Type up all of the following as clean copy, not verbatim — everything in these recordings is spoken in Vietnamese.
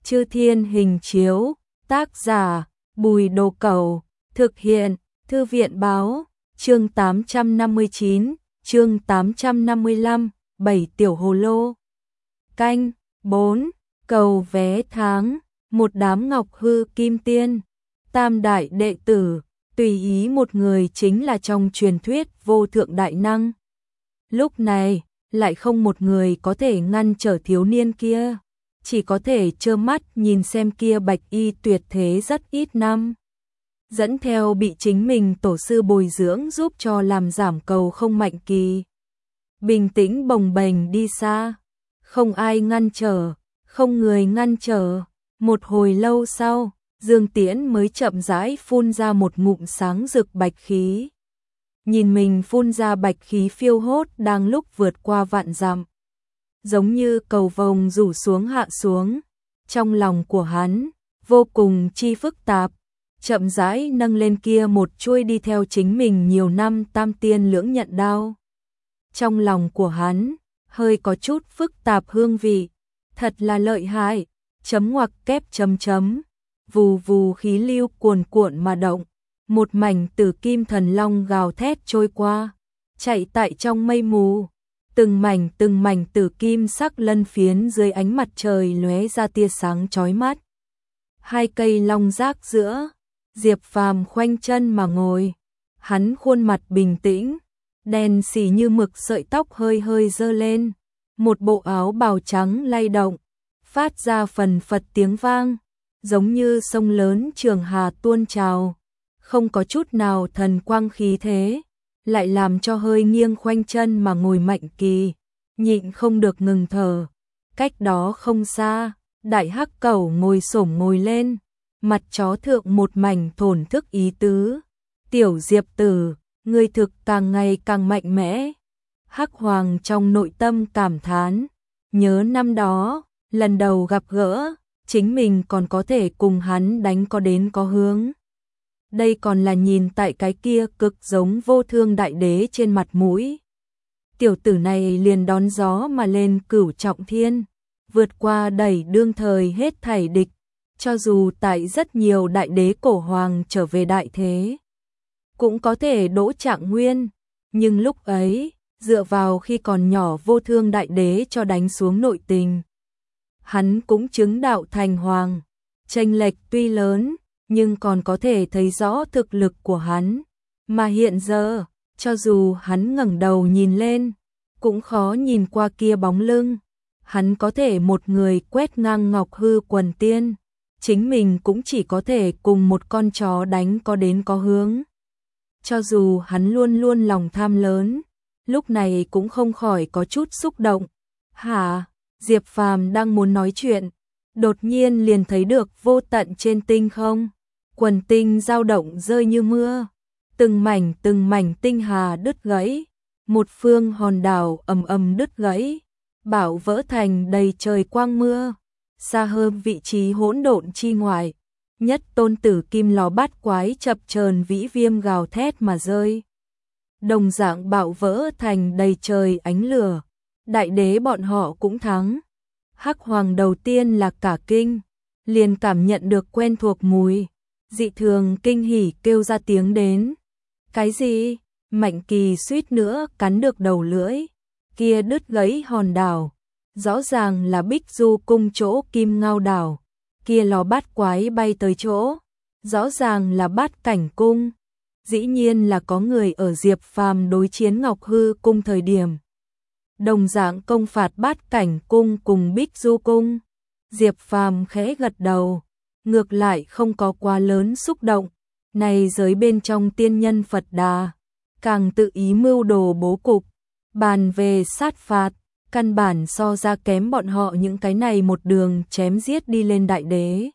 Chư Thiên Hình Chiếu, tác giả Bùi Đồ Cẩu, thực hiện Thư viện Báo, chương 859, chương 855, 7 tiểu hồ lô. Canh 4, cầu vé tháng, một đám ngọc hư kim tiên, tam đại đệ tử, tùy ý một người chính là trong truyền thuyết vô thượng đại năng. Lúc này, lại không một người có thể ngăn trở thiếu niên kia, chỉ có thể trơ mắt nhìn xem kia bạch y tuyệt thế rất ít năm. Dẫn theo bị chính mình tổ sư bồi dưỡng giúp cho làm giảm cầu không mạnh kỳ. Bình tĩnh bồng bềnh đi xa, không ai ngăn trở, không người ngăn trở. Một hồi lâu sau, Dương Tiễn mới chậm rãi phun ra một ngụm sáng rực bạch khí. Nhìn mình phun ra bạch khí phiêu hốt đang lúc vượt qua vạn dặm, giống như cầu vồng rủ xuống hạ xuống. Trong lòng của hắn vô cùng chi phức tạp, chậm rãi nâng lên kia một chuôi đi theo chính mình nhiều năm tam tiên lưỡng nhận đao. Trong lòng của hắn hơi có chút phức tạp hương vị, thật là lợi hại. Chấm ngoặc kép chấm chấm, vù vù khí lưu cuồn cuộn mà động, một mảnh tử kim thần long gào thét trôi qua, chạy tại trong mây mù, từng mảnh tử kim sắc lân phiến dưới ánh mặt trời lóe ra tia sáng chói mắt. Hai cây long giác giữa, Diệp Phàm khoanh chân mà ngồi, hắn khuôn mặt bình tĩnh, đen xì như mực sợi tóc hơi hơi giơ lên, một bộ áo bào trắng lay động, phát ra phần phật tiếng vang, giống như sông lớn Trường Hà tuôn trào, không có chút nào thần quang khí thế, lại làm cho hơi nghiêng khoanh chân mà ngồi Mạnh Kỳ, nhịn không được ngừng thở. Cách đó không xa, đại hắc cẩu ngồi xổm ngồi lên, mặt chó thượng một mảnh thổn thức ý tứ. Tiểu Diệp tử, ngươi thực càng ngày càng mạnh mẽ. Hắc Hoàng trong nội tâm cảm thán, nhớ năm đó, lần đầu gặp gỡ, chính mình còn có thể cùng hắn đánh có đến có hướng. Đây còn là nhìn tại cái kia cực giống vô thương đại đế trên mặt mũi. Tiểu tử này liền đón gió mà lên cửu trọng thiên, vượt qua đẩy đương thời hết thảy địch, cho dù tại rất nhiều đại đế cổ hoàng trở về đại thế, cũng có thể đỗ trạng nguyên, nhưng lúc ấy, dựa vào khi còn nhỏ vô thương đại đế cho đánh xuống nội tình. Hắn cũng chứng đạo thành hoàng, chênh lệch tuy lớn, nhưng còn có thể thấy rõ thực lực của hắn, mà hiện giờ, cho dù hắn ngẩng đầu nhìn lên, cũng khó nhìn qua kia bóng lưng. Hắn có thể một người quét ngang ngọc hư quần tiên, chính mình cũng chỉ có thể cùng một con chó đánh có đến có hướng. Cho dù hắn luôn luôn lòng tham lớn, lúc này cũng không khỏi có chút xúc động. Hả? Diệp Phàm đang muốn nói chuyện, đột nhiên liền thấy được vô tận trên tinh không, quần tinh dao động rơi như mưa, từng mảnh tinh hà đứt gãy, một phương hòn đảo ầm ầm đứt gãy, bão vỡ thành đầy trời quang mưa. Xa hơn vị trí hỗn độn chi ngoại, nhất tôn tử kim lò bát quái chập chờn vĩ viêm gào thét mà rơi. Đồng dạng bão vỡ thành đầy trời ánh lửa. Đại đế bọn họ cũng thắng. Hắc Hoàng đầu tiên là cả kinh, liền cảm nhận được quen thuộc mùi, dị thường kinh hỉ kêu ra tiếng đến. Cái gì? Mạnh Kỳ suýt nữa cắn được đầu lưỡi. Kia đứt gãy hòn đảo, rõ ràng là Bích Du cung chỗ Kim Ngao đảo. Kia lò bát quái bay tới chỗ, rõ ràng là Bát Cảnh cung. Dĩ nhiên là có người ở Diệp Phàm đối chiến Ngọc Hư cung thời điểm đồng dạng công phạt Bát Cảnh cung cùng Bích Du cung. Diệp Phàm khẽ gật đầu, ngược lại không có quá lớn xúc động. Này giới bên trong tiên nhân Phật Đà, càng tự ý mưu đồ bố cục, bàn về sát phạt, căn bản so ra kém bọn họ những cái này một đường chém giết đi lên đại đế.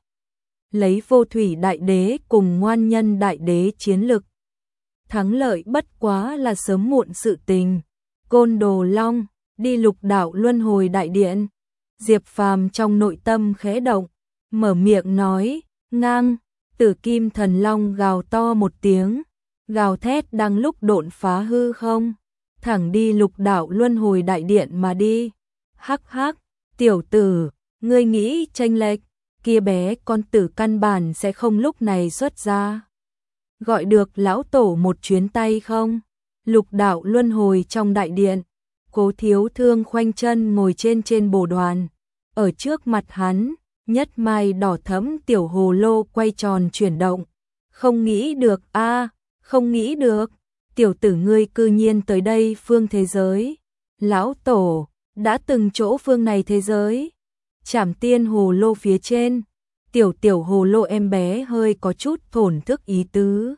Lấy vô thủy đại đế cùng ngoan nhân đại đế chiến lực, thắng lợi bất quá là sớm muộn sự tình. Côn Đồ Long, đi Lục Đạo Luân Hồi đại điện. Diệp Phàm trong nội tâm khẽ động, mở miệng nói, ngang, tử kim thần long gào to một tiếng, gào thét đang lúc độn phá hư không, thẳng đi Lục Đạo Luân Hồi đại điện mà đi. Hắc hắc, tiểu tử, ngươi nghĩ chênh lệch, kia bé con tử căn bản sẽ không lúc này xuất ra. Gọi được lão tổ một chuyến tay không? Lục đạo luân hồi trong đại điện, Cố Thiếu Thương khoanh chân ngồi trên bồ đoàn. Ở trước mặt hắn, nhất mai đỏ thẫm tiểu hồ lô quay tròn chuyển động. Không nghĩ được a, không nghĩ được, tiểu tử ngươi cư nhiên tới đây phương thế giới. Lão tổ, đã từng chỗ phương này thế giới. Trảm tiên hồ lô phía trên, tiểu hồ lô em bé hơi có chút thổn thức ý tứ.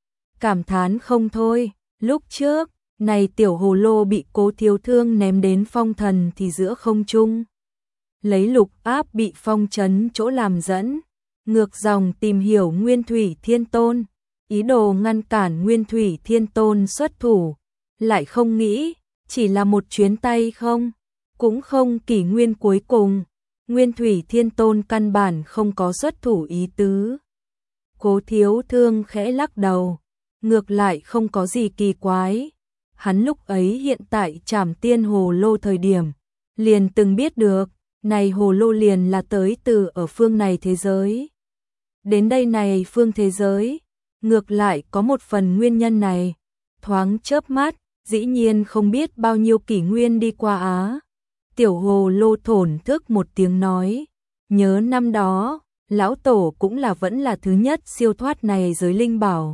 Cảm thán không thôi, lúc trước, này tiểu hồ lô bị Cố Thiếu Thương ném đến phong thần thì giữa không trung. Lấy lục áp bị phong trấn chỗ làm dẫn, ngược dòng tìm hiểu Nguyên Thủy Thiên Tôn, ý đồ ngăn cản Nguyên Thủy Thiên Tôn xuất thủ, lại không nghĩ, chỉ là một chuyến tay không, cũng không kỷ nguyên cuối cùng, Nguyên Thủy Thiên Tôn căn bản không có xuất thủ ý tứ. Cố Thiếu Thương khẽ lắc đầu, ngược lại không có gì kỳ quái. Hắn lúc ấy hiện tại Trảm Tiên hồ lô thời điểm, liền từng biết được, này hồ lô liền là tới từ ở phương này thế giới. Đến đây này phương thế giới, ngược lại có một phần nguyên nhân này, thoáng chớp mắt, dĩ nhiên không biết bao nhiêu kỷ nguyên đi qua á. Tiểu hồ lô thổn thức một tiếng nói, nhớ năm đó, lão tổ cũng là vẫn là thứ nhất siêu thoát này giới linh bảo.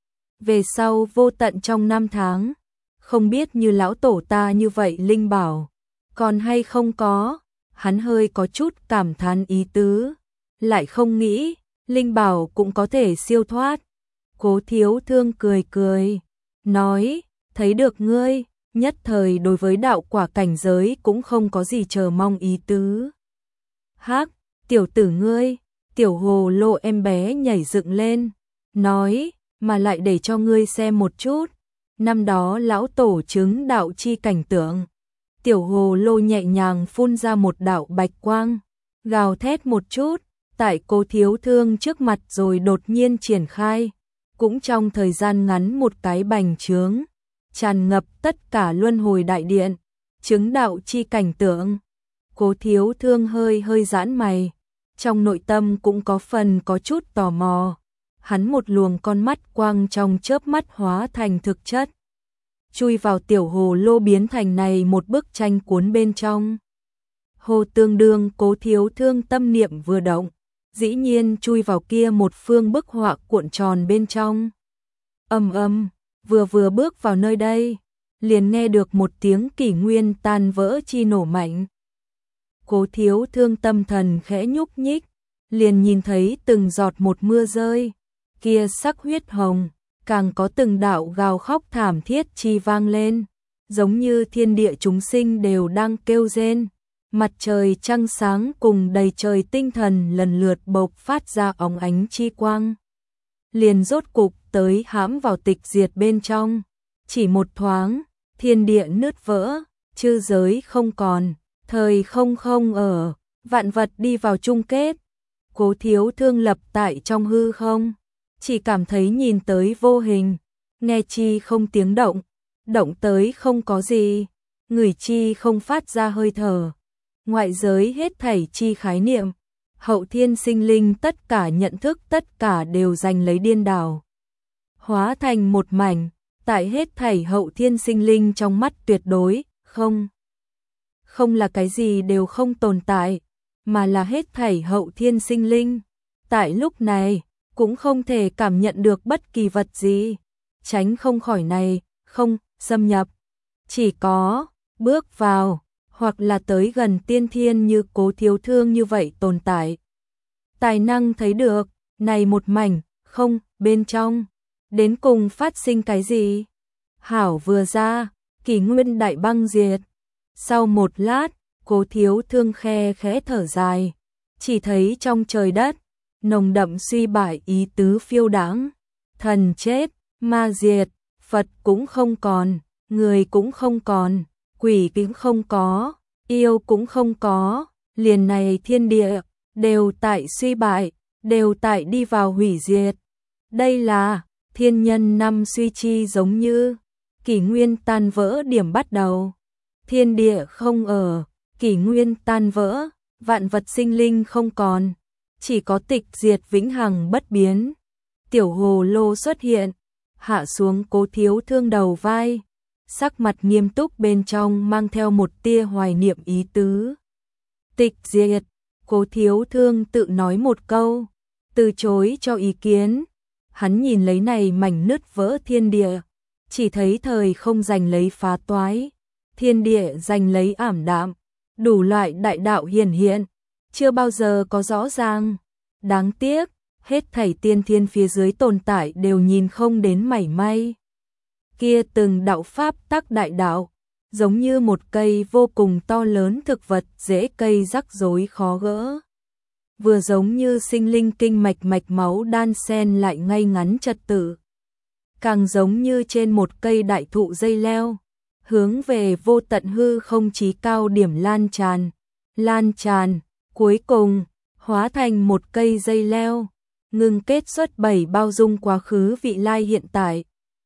Về sau vô tận trong năm tháng, không biết như lão tổ ta như vậy linh bảo, còn hay không có, hắn hơi có chút cảm thán ý tứ, lại không nghĩ, linh bảo cũng có thể siêu thoát. Cố Thiếu Thương cười cười, nói, thấy được ngươi, nhất thời đối với đạo quả cảnh giới cũng không có gì chờ mong ý tứ. Hắc, tiểu tử ngươi, tiểu hồ lô em bé nhảy dựng lên, nói, mà lại để cho ngươi xem một chút, năm đó lão tổ chứng đạo chi cảnh tượng. Tiểu hồ lô nhẹ nhàng phun ra một đạo bạch quang, gào thét một chút, tại Cố Thiếu Thương trước mặt rồi đột nhiên triển khai, cũng trong thời gian ngắn một cái bành trướng, tràn ngập tất cả luân hồi đại điện, chứng đạo chi cảnh tượng. Cố Thiếu Thương hơi giãn mày, trong nội tâm cũng có phần có chút tò mò. Hắn một luồng con mắt quang trong chớp mắt hóa thành thực chất, chui vào tiểu hồ lô biến thành này một bức tranh cuốn bên trong. Hồ tương đương Cố Thiếu Thương tâm niệm vừa động, dĩ nhiên chui vào kia một phương bức họa cuộn tròn bên trong. Vừa bước vào nơi đây, liền nghe được một tiếng kỷ nguyên tan vỡ chi nổ mạnh. Cố Thiếu Thương tâm thần khẽ nhúc nhích, liền nhìn thấy từng giọt một mưa rơi, kia sắc huyết hồng, càng có từng đạo gào khóc thảm thiết chi vang lên, giống như thiên địa chúng sinh đều đang kêu rên. Mặt trời trăng sáng cùng đầy trời tinh thần lần lượt bộc phát ra óng ánh chi quang. Liền rốt cục tới hãm vào tịch diệt bên trong, chỉ một thoáng, thiên địa nứt vỡ, chư giới không còn, thời không ở, vạn vật đi vào chung kết. Cố Thiếu Thương lập tại trong hư không, chỉ cảm thấy nhìn tới vô hình, nghe chi không tiếng động, động tới không có gì, ngửi chi không phát ra hơi thở. Ngoại giới hết thảy chi khái niệm, hậu thiên sinh linh tất cả nhận thức tất cả đều giành lấy điên đảo. Hóa thành một mảnh, tại hết thảy hậu thiên sinh linh trong mắt tuyệt đối, không là cái gì đều không tồn tại, mà là hết thảy hậu thiên sinh linh. Tại lúc này, cũng không thể cảm nhận được bất kỳ vật gì, tránh không khỏi này, không, xâm nhập. Chỉ có, bước vào, hoặc là tới gần tiên thiên như Cố Thiếu Thương như vậy tồn tại. Tài năng thấy được, này một mảnh, không, bên trong, đến cùng phát sinh cái gì? Hảo vừa ra, kỷ nguyên đại băng diệt. Sau một lát, Cố Thiếu Thương khẽ thở dài, chỉ thấy trong trời đất, nồng đậm suy bại ý tứ phiêu đãng, thần chết, ma diệt, Phật cũng không còn, người cũng không còn, quỷ cũng không có, yêu cũng không có, liền này thiên địa, đều tại suy bại, đều tại đi vào hủy diệt. Đây là, thiên nhân năm suy chi giống như, kỷ nguyên tan vỡ điểm bắt đầu, thiên địa không ở, kỷ nguyên tan vỡ, vạn vật sinh linh không còn, chỉ có tịch diệt vĩnh hằng bất biến. Tiểu hồ lô xuất hiện, hạ xuống Cố Thiếu Thương đầu vai, sắc mặt nghiêm túc bên trong mang theo một tia hoài niệm ý tứ. Tịch diệt, Cố Thiếu Thương tự nói một câu, từ chối cho ý kiến. Hắn nhìn lấy này mảnh nứt vỡ thiên địa, chỉ thấy thời không giành lấy phá toái, thiên địa giành lấy ảm đạm, đủ loại đại đạo hiển hiện, chưa bao giờ có rõ ràng. Đáng tiếc, hết thảy tiên thiên phía dưới tồn tại đều nhìn không đến mảy may. Kia từng đạo pháp tắc đại đạo, giống như một cây vô cùng to lớn thực vật rễ cây rắc rối khó gỡ. Vừa giống như sinh linh kinh mạch mạch máu đan xen lại ngay ngắn trật tự. Càng giống như trên một cây đại thụ dây leo, hướng về vô tận hư không chí cao điểm lan tràn, cuối cùng, hóa thành một cây dây leo, ngưng kết xuất 7 bao dung quá khứ vị lai hiện tại.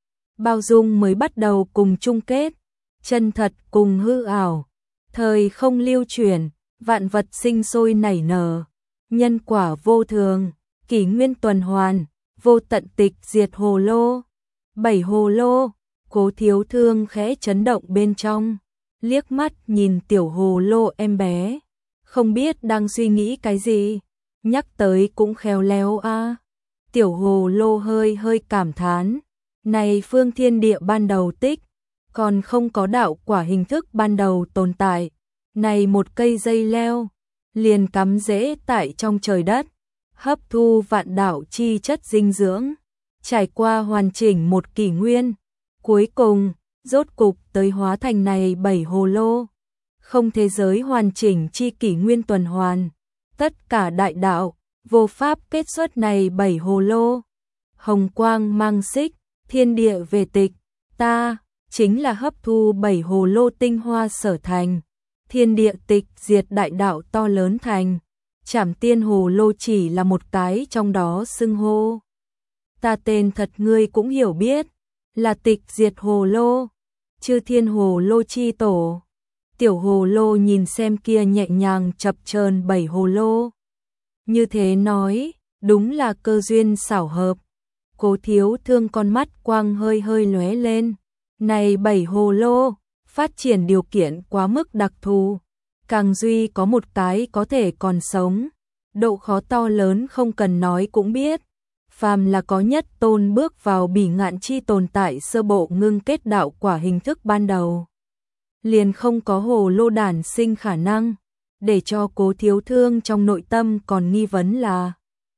Bao dung mới bắt đầu cùng chung kết, chân thật cùng hư ảo, thời không lưu chuyển, vạn vật sinh sôi nảy nở, nhân quả vô thường, kỷ nguyên tuần hoàn, vô tận tịch diệt hồ lô. 7 hồ lô, Cố Thiếu Thương khẽ chấn động bên trong, liếc mắt nhìn tiểu hồ lô em bé, không biết đang suy nghĩ cái gì, nhắc tới cũng khéo léo a. Tiểu hồ lô hơi cảm thán, này phương thiên địa ban đầu tích, còn không có đạo quả hình thức ban đầu tồn tại, này một cây dây leo, liền cắm rễ tại trong trời đất, hấp thu vạn đạo chi chất dinh dưỡng, trải qua hoàn chỉnh một kỷ nguyên, cuối cùng, rốt cục tới hóa thành này 7 hồ lô, không thế giới hoàn chỉnh chi kỷ nguyên tuần hoàn, tất cả đại đạo, vô pháp kết xuất này 7 hồ lô. Hồng quang mang xích, thiên địa về tịch, ta, chính là hấp thu 7 hồ lô tinh hoa sở thành, thiên địa tịch diệt đại đạo to lớn thành, Trảm Tiên hồ lô chỉ là một cái trong đó xưng hô. Ta tên thật ngươi cũng hiểu biết, là tịch diệt hồ lô, chư thiên hồ lô chi tổ. Tiểu hồ lô nhìn xem kia nhẹ nhàng chập chờn 7 hồ lô. Như thế nói, đúng là cơ duyên xảo hợp. Cố Thiếu Thương con mắt quang hơi lóe lên. Này 7 hồ lô, phát triển điều kiện quá mức đặc thù. Càng duy có một cái có thể còn sống. Độ khó to lớn không cần nói cũng biết. Phàm là có nhất tôn bước vào bỉ ngạn chi tồn tại sơ bộ ngưng kết đạo quả hình thức ban đầu, liền không có hồ lô đản sinh khả năng, để cho Cố Thiếu Thương trong nội tâm còn nghi vấn là: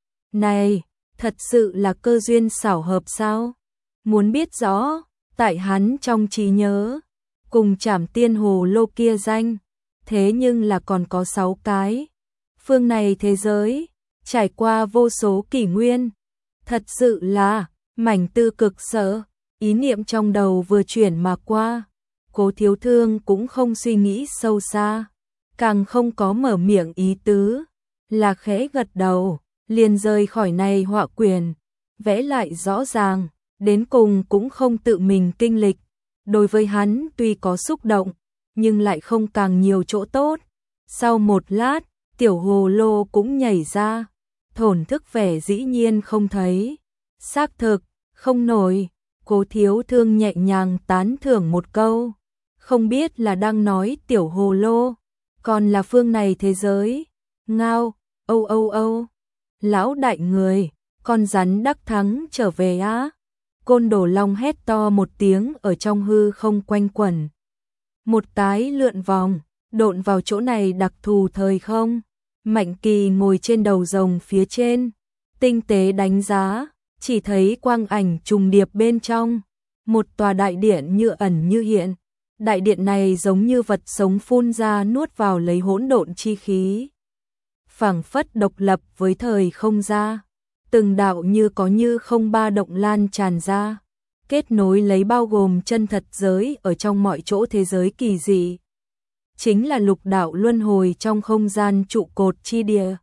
này, thật sự là cơ duyên xảo hợp sao? Muốn biết rõ, tại hắn trong trí nhớ, cùng Trảm Tiên hồ lô kia danh, thế nhưng là còn có 6 cái. Phương này thế giới, trải qua vô số kỷ nguyên, thật sự là mảnh tư cực sở, ý niệm trong đầu vừa chuyển mà qua. Cố Thiếu Thương cũng không suy nghĩ sâu xa, càng không có mở miệng ý tứ, là khẽ gật đầu, liền rời khỏi này họa quyển, vẽ lại rõ ràng, đến cùng cũng không tự mình kinh lịch. Đối với hắn tuy có xúc động, nhưng lại không càng nhiều chỗ tốt. Sau một lát, tiểu hồ lô cũng nhảy ra, thổn thức vẻ dĩ nhiên không thấy. Xác thực, không nổi, Cố Thiếu Thương nhẹ nhàng tán thưởng một câu. Không biết là đang nói tiểu hồ lô, còn là phương này thế giới. Ngao, âu. Lão đại người, con rắn đắc thắng trở về á. Côn Đồ Long hét to một tiếng ở trong hư không quanh quẩn. Một cái lượn vòng, độn vào chỗ này đặc thù thời không. Mạnh Kỳ ngồi trên đầu rồng phía trên, tinh tế đánh giá, chỉ thấy quang ảnh trùng điệp bên trong. Một tòa đại điện như ẩn như hiện. Đại điện này giống như vật sống phun ra nuốt vào lấy hỗn độn chi khí. Phảng phất độc lập với thời không ra. Từng đạo như có như không ba động lan tràn ra. Kết nối lấy bao gồm chân thật giới ở trong mọi chỗ thế giới kỳ dị. Chính là lục đạo luân hồi trong không gian trụ cột chi địa.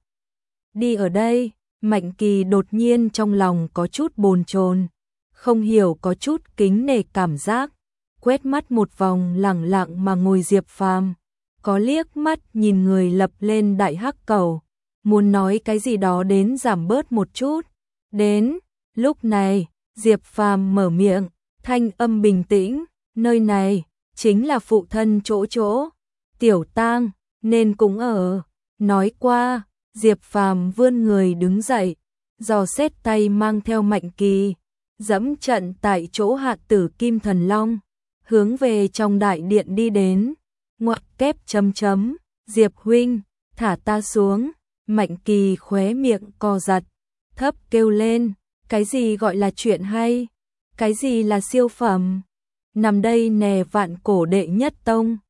Đi ở đây, Mạnh Kỳ đột nhiên trong lòng có chút bồn chồn, không hiểu có chút kính nể cảm giác. Quét mắt một vòng lẳng lặng mà ngồi Diệp Phàm, có liếc mắt nhìn người lập lên đại hắc cầu, muốn nói cái gì đó đến giảm bớt một chút. Đến lúc này, Diệp Phàm mở miệng, thanh âm bình tĩnh, nơi này chính là phụ thân chỗ Tiểu Tang nên cũng ở. Nói qua, Diệp Phàm vươn người đứng dậy, dò xét tay mang theo Mạnh Kỳ, dẫm trận tại chỗ hạ tử Kim Thần Long, hướng về trong đại điện đi đến. Ngoặc kép chấm chấm, Diệp huynh, thả ta xuống. Mạnh Kỳ khóe miệng co giật, thấp kêu lên, cái gì gọi là chuyện hay? Cái gì là siêu phẩm? Nằm đây nè, vạn cổ đệ nhất tông.